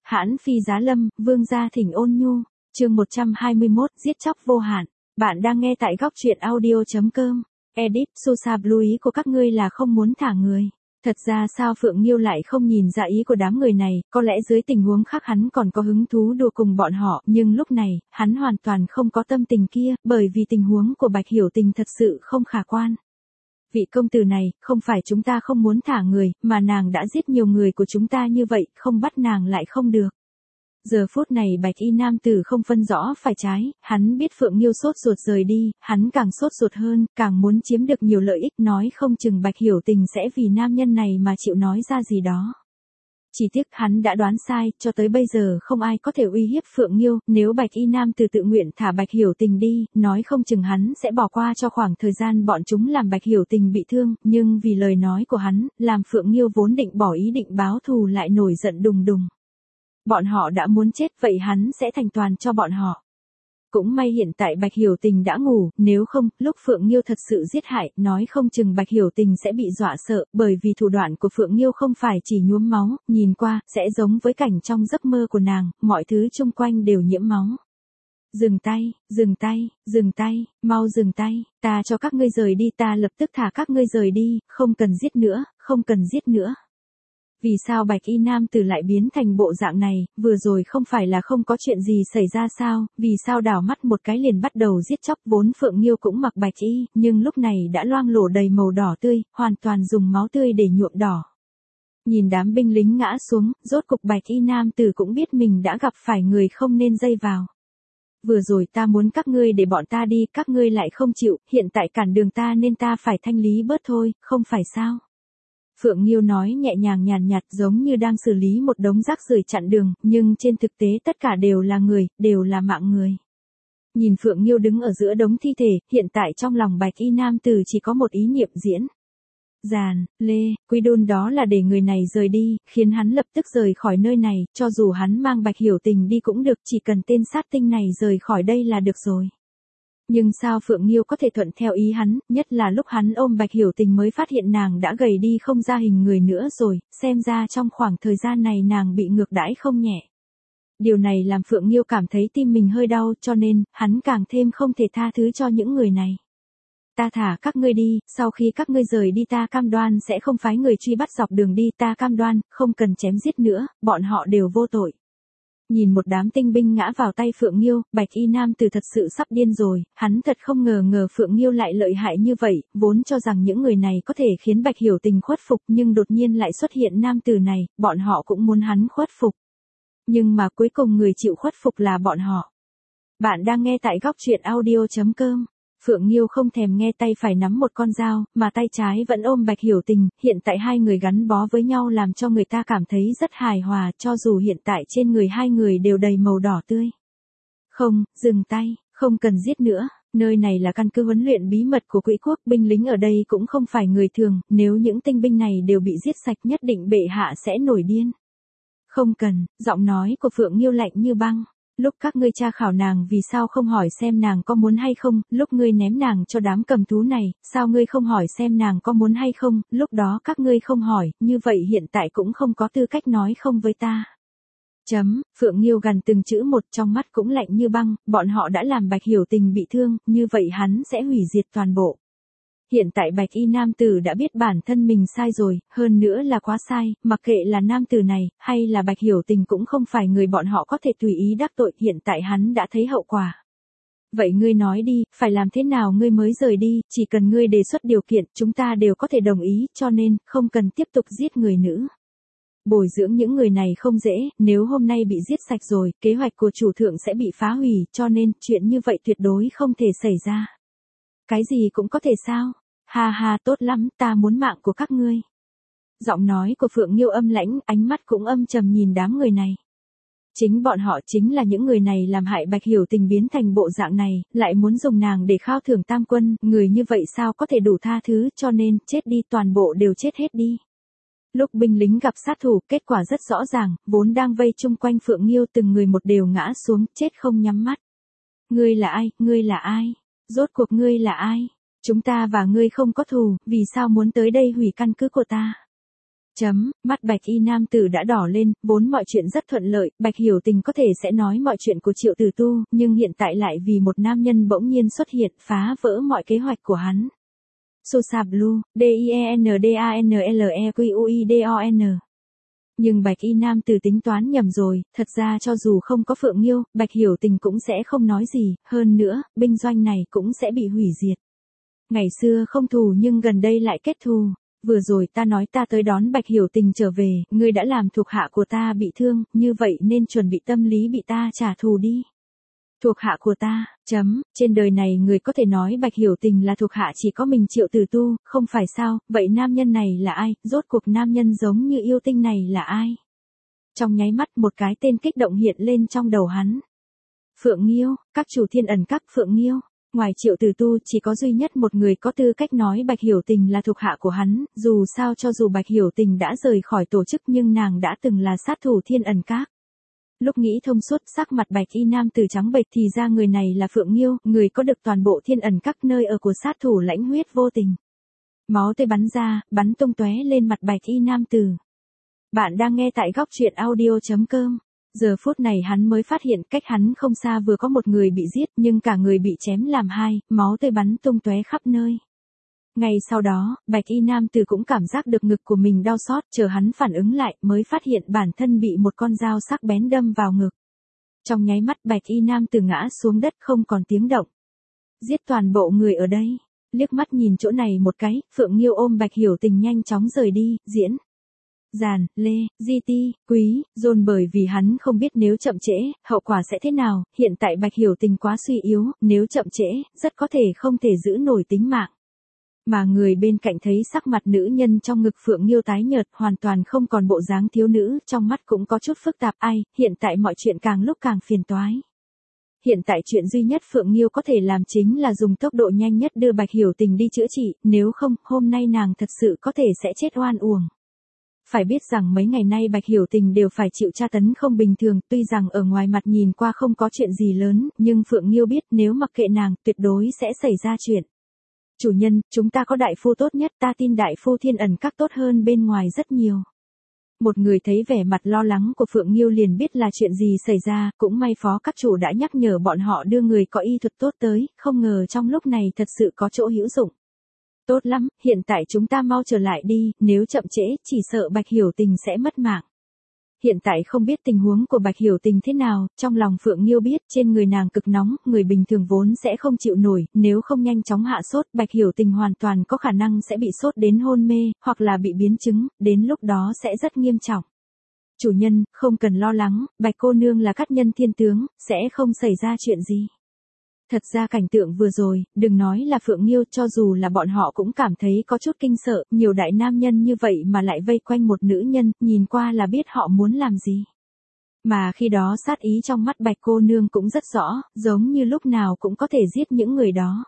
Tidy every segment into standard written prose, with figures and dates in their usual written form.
Hãn phi giá lâm, vương gia thỉnh ôn nhu, chương 121, giết chóc vô hạn. Bạn đang nghe tại góc truyện audio.com. Edit, Sosa Blue, ý của các ngươi là không muốn thả người. Thật ra sao Phượng Nghiêu lại không nhìn ra ý của đám người này, có lẽ dưới tình huống khác hắn còn có hứng thú đùa cùng bọn họ, nhưng lúc này, hắn hoàn toàn không có tâm tình kia, bởi vì tình huống của Bạch Hiểu Tình thật sự không khả quan. Vị công tử này, không phải chúng ta không muốn thả người, mà nàng đã giết nhiều người của chúng ta như vậy, không bắt nàng lại không được. Giờ phút này Bạch Y nam tử không phân rõ phải trái, hắn biết Phượng Nghiêu sốt ruột rời đi, hắn càng sốt ruột hơn, càng muốn chiếm được nhiều lợi ích, nói không chừng Bạch Hiểu Tình sẽ vì nam nhân này mà chịu nói ra gì đó. Chỉ tiếc hắn đã đoán sai, cho tới bây giờ không ai có thể uy hiếp Phượng Nghiêu, nếu Bạch Y nam tử tự nguyện thả Bạch Hiểu Tình đi, nói không chừng hắn sẽ bỏ qua cho khoảng thời gian bọn chúng làm Bạch Hiểu Tình bị thương, nhưng vì lời nói của hắn, làm Phượng Nghiêu vốn định bỏ ý định báo thù lại nổi giận đùng đùng. Bọn họ đã muốn chết vậy hắn sẽ thành toàn cho bọn họ. Cũng may hiện tại Bạch Hiểu Tình đã ngủ, nếu không, lúc Phượng Nghiêu thật sự giết hại, nói không chừng Bạch Hiểu Tình sẽ bị dọa sợ, bởi vì thủ đoạn của Phượng Nghiêu không phải chỉ nhuốm máu, nhìn qua, sẽ giống với cảnh trong giấc mơ của nàng, mọi thứ xung quanh đều nhiễm máu. Dừng tay, dừng tay, dừng tay, mau dừng tay, ta cho các ngươi rời đi, ta lập tức thả các ngươi rời đi, không cần giết nữa, không cần giết nữa. Vì sao Bạch Y nam tử lại biến thành bộ dạng này, vừa rồi không phải là không có chuyện gì xảy ra sao, vì sao đảo mắt một cái liền bắt đầu giết chóc, vốn Phượng Nghiêu cũng mặc bạch y, nhưng lúc này đã loang lổ đầy màu đỏ tươi, hoàn toàn dùng máu tươi để nhuộm đỏ. Nhìn đám binh lính ngã xuống, rốt cục Bạch Y nam tử cũng biết mình đã gặp phải người không nên dây vào. Vừa rồi ta muốn các ngươi để bọn ta đi, các ngươi lại không chịu, hiện tại cản đường ta nên ta phải thanh lý bớt thôi, không phải sao? Phượng Nghiêu nói nhẹ nhàng nhàn nhạt giống như đang xử lý một đống rác rưởi chặn đường, nhưng trên thực tế tất cả đều là người, đều là mạng người. Nhìn Phượng Nghiêu đứng ở giữa đống thi thể, hiện tại trong lòng Bạch Y nam tử chỉ có một ý niệm diễn. Giàn, Lê, Quy Đôn đó là để người này rời đi, khiến hắn lập tức rời khỏi nơi này, cho dù hắn mang Bạch Hiểu Tình đi cũng được, chỉ cần tên sát tinh này rời khỏi đây là được rồi. Nhưng sao Phượng Nghiêu có thể thuận theo ý hắn, nhất là lúc hắn ôm Bạch Hiểu Tình mới phát hiện nàng đã gầy đi không ra hình người nữa rồi, xem ra trong khoảng thời gian này nàng bị ngược đãi không nhẹ. Điều này làm Phượng Nghiêu cảm thấy tim mình hơi đau, cho nên, hắn càng thêm không thể tha thứ cho những người này. Ta thả các ngươi đi, sau khi các ngươi rời đi ta cam đoan sẽ không phái người truy bắt dọc đường đi, ta cam đoan, không cần chém giết nữa, bọn họ đều vô tội. Nhìn một đám tinh binh ngã vào tay Phượng Nghiêu, Bạch Y nam tử thật sự sắp điên rồi, hắn thật không ngờ Phượng Nghiêu lại lợi hại như vậy, vốn cho rằng những người này có thể khiến Bạch Hiểu Tình khuất phục nhưng đột nhiên lại xuất hiện nam tử này, bọn họ cũng muốn hắn khuất phục. Nhưng mà cuối cùng người chịu khuất phục là bọn họ. Bạn đang nghe tại góc truyện audio.com. Phượng Nghiêu không thèm nghe, tay phải nắm một con dao, mà tay trái vẫn ôm Bạch Hiểu Tình, hiện tại hai người gắn bó với nhau làm cho người ta cảm thấy rất hài hòa, cho dù hiện tại trên người hai người đều đầy màu đỏ tươi. Không, dừng tay, không cần giết nữa, nơi này là căn cứ huấn luyện bí mật của Quỹ quốc, binh lính ở đây cũng không phải người thường, nếu những tinh binh này đều bị giết sạch nhất định bệ hạ sẽ nổi điên. Không cần, giọng nói của Phượng Nghiêu lạnh như băng. Lúc các ngươi tra khảo nàng vì sao không hỏi xem nàng có muốn hay không, lúc ngươi ném nàng cho đám cầm thú này, sao ngươi không hỏi xem nàng có muốn hay không, lúc đó các ngươi không hỏi, như vậy hiện tại cũng không có tư cách nói không với ta. Phượng Nghiêu gằn từng chữ một, trong mắt cũng lạnh như băng, bọn họ đã làm Bạch Hiểu Tình bị thương, như vậy hắn sẽ hủy diệt toàn bộ. Hiện tại Bạch Y nam tử đã biết bản thân mình sai rồi, hơn nữa là quá sai, mặc kệ là nam tử này, hay là Bạch Hiểu Tình cũng không phải người bọn họ có thể tùy ý đắc tội, hiện tại hắn đã thấy hậu quả. Vậy ngươi nói đi, phải làm thế nào ngươi mới rời đi, chỉ cần ngươi đề xuất điều kiện, chúng ta đều có thể đồng ý, cho nên, không cần tiếp tục giết người nữa. Bồi dưỡng những người này không dễ, nếu hôm nay bị giết sạch rồi, kế hoạch của chủ thượng sẽ bị phá hủy, cho nên, chuyện như vậy tuyệt đối không thể xảy ra. Cái gì cũng có thể sao? Ha ha, tốt lắm, ta muốn mạng của các ngươi. Giọng nói của Phượng Nghiêu âm lãnh, ánh mắt cũng âm trầm nhìn đám người này. Chính bọn họ chính là những người này làm hại Bạch Hiểu Tình biến thành bộ dạng này, lại muốn dùng nàng để khao thưởng tam quân, người như vậy sao có thể đủ tha thứ, cho nên, chết đi, toàn bộ đều chết hết đi. Lúc binh lính gặp sát thủ, kết quả rất rõ ràng, vốn đang vây chung quanh Phượng Nghiêu từng người một đều ngã xuống, chết không nhắm mắt. Ngươi là ai, ngươi là ai? Rốt cuộc ngươi là ai? Chúng ta và ngươi không có thù, vì sao muốn tới đây hủy căn cứ của ta? Mắt Bạch Y nam tử đã đỏ lên, vốn mọi chuyện rất thuận lợi, Bạch Hiểu Tình có thể sẽ nói mọi chuyện của Triệu Tử Tu, nhưng hiện tại lại vì một nam nhân bỗng nhiên xuất hiện, phá vỡ mọi kế hoạch của hắn. Sosa Blue, DIENDANLEQUIDON. Nhưng Bạch Y nam tử tính toán nhầm rồi, thật ra cho dù không có Phượng Nghiêu, Bạch Hiểu Tình cũng sẽ không nói gì, hơn nữa, binh doanh này cũng sẽ bị hủy diệt. Ngày xưa không thù nhưng gần đây lại kết thù. Vừa rồi ta nói ta tới đón Bạch Hiểu Tình trở về, ngươi đã làm thuộc hạ của ta bị thương, như vậy nên chuẩn bị tâm lý bị ta trả thù đi. Thuộc hạ của ta, trên đời này người có thể nói Bạch Hiểu Tình là thuộc hạ chỉ có mình Triệu Tử Tu, không phải sao, vậy nam nhân này là ai, rốt cuộc nam nhân giống như yêu tinh này là ai? Trong nháy mắt một cái tên kích động hiện lên trong đầu hắn. Phượng Nghiêu, các chủ Thiên Ẩn các Phượng Nghiêu. Ngoài Triệu Tử Tu chỉ có duy nhất một người có tư cách nói Bạch Hiểu Tình là thuộc hạ của hắn, dù sao cho dù Bạch Hiểu Tình đã rời khỏi tổ chức nhưng nàng đã từng là sát thủ Thiên Ẩn Các. Lúc nghĩ thông suốt, sắc mặt Bạch Y nam tử trắng bệch, thì ra người này là Phượng Nghiêu, người có được toàn bộ Thiên Ẩn Các nơi ở của sát thủ Lãnh Huyết Vô Tình. Máu tươi bắn ra, bắn tung tóe lên mặt Bạch Y nam tử. Bạn đang nghe tại góc truyện audio.com. Giờ phút này hắn mới phát hiện cách hắn không xa vừa có một người bị giết nhưng cả người bị chém làm hai, máu tươi bắn tung tóe khắp nơi. Ngay sau đó, Bạch Y nam tử cũng cảm giác được ngực của mình đau xót, chờ hắn phản ứng lại mới phát hiện bản thân bị một con dao sắc bén đâm vào ngực. Trong nháy mắt Bạch Y nam tử ngã xuống đất không còn tiếng động. Giết toàn bộ người ở đây. Liếc mắt nhìn chỗ này một cái, Phượng Nghiêu ôm Bạch Hiểu Tình nhanh chóng rời đi, diễn. Giàn, Lê, Di Ti, Quý, dồn bởi vì hắn không biết nếu chậm trễ, hậu quả sẽ thế nào, hiện tại Bạch Hiểu Tình quá suy yếu, nếu chậm trễ, rất có thể không thể giữ nổi tính mạng. Mà người bên cạnh thấy sắc mặt nữ nhân trong ngực Phượng Nghiêu tái nhợt, hoàn toàn không còn bộ dáng thiếu nữ, trong mắt cũng có chút phức tạp, ai, hiện tại mọi chuyện càng lúc càng phiền toái. Hiện tại chuyện duy nhất Phượng Nghiêu có thể làm chính là dùng tốc độ nhanh nhất đưa Bạch Hiểu Tình đi chữa trị, nếu không, hôm nay nàng thật sự có thể sẽ chết oan uổng. Phải biết rằng mấy ngày nay Bạch Hiểu Tình đều phải chịu tra tấn không bình thường, tuy rằng ở ngoài mặt nhìn qua không có chuyện gì lớn, nhưng Phượng Nghiêu biết nếu mặc kệ nàng, tuyệt đối sẽ xảy ra chuyện. Chủ nhân, chúng ta có đại phu tốt nhất, ta tin đại phu Thiên Ẩn Các tốt hơn bên ngoài rất nhiều. Một người thấy vẻ mặt lo lắng của Phượng Nghiêu liền biết là chuyện gì xảy ra, cũng may phó các chủ đã nhắc nhở bọn họ đưa người có y thuật tốt tới, không ngờ trong lúc này thật sự có chỗ hữu dụng. Tốt lắm, hiện tại chúng ta mau trở lại đi, nếu chậm trễ, chỉ sợ Bạch Hiểu Tình sẽ mất mạng. Hiện tại không biết tình huống của Bạch Hiểu Tình thế nào, trong lòng Phượng Nghiêu biết trên người nàng cực nóng, người bình thường vốn sẽ không chịu nổi, nếu không nhanh chóng hạ sốt, Bạch Hiểu Tình hoàn toàn có khả năng sẽ bị sốt đến hôn mê, hoặc là bị biến chứng, đến lúc đó sẽ rất nghiêm trọng. Chủ nhân, không cần lo lắng, Bạch cô nương là cát nhân thiên tướng, sẽ không xảy ra chuyện gì. Thật ra cảnh tượng vừa rồi, đừng nói là Phượng Nghiêu, cho dù là bọn họ cũng cảm thấy có chút kinh sợ, nhiều đại nam nhân như vậy mà lại vây quanh một nữ nhân, nhìn qua là biết họ muốn làm gì. Mà khi đó sát ý trong mắt Bạch cô nương cũng rất rõ, giống như lúc nào cũng có thể giết những người đó.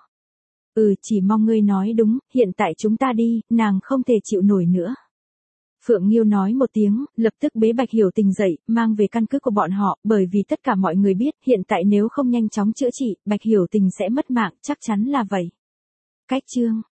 Chỉ mong ngươi nói đúng, hiện tại chúng ta đi, nàng không thể chịu nổi nữa. Phượng Nghiêu nói một tiếng, lập tức bế Bạch Hiểu Tình dậy, mang về căn cứ của bọn họ, bởi vì tất cả mọi người biết, hiện tại nếu không nhanh chóng chữa trị, Bạch Hiểu Tình sẽ mất mạng, chắc chắn là vậy. Cách chương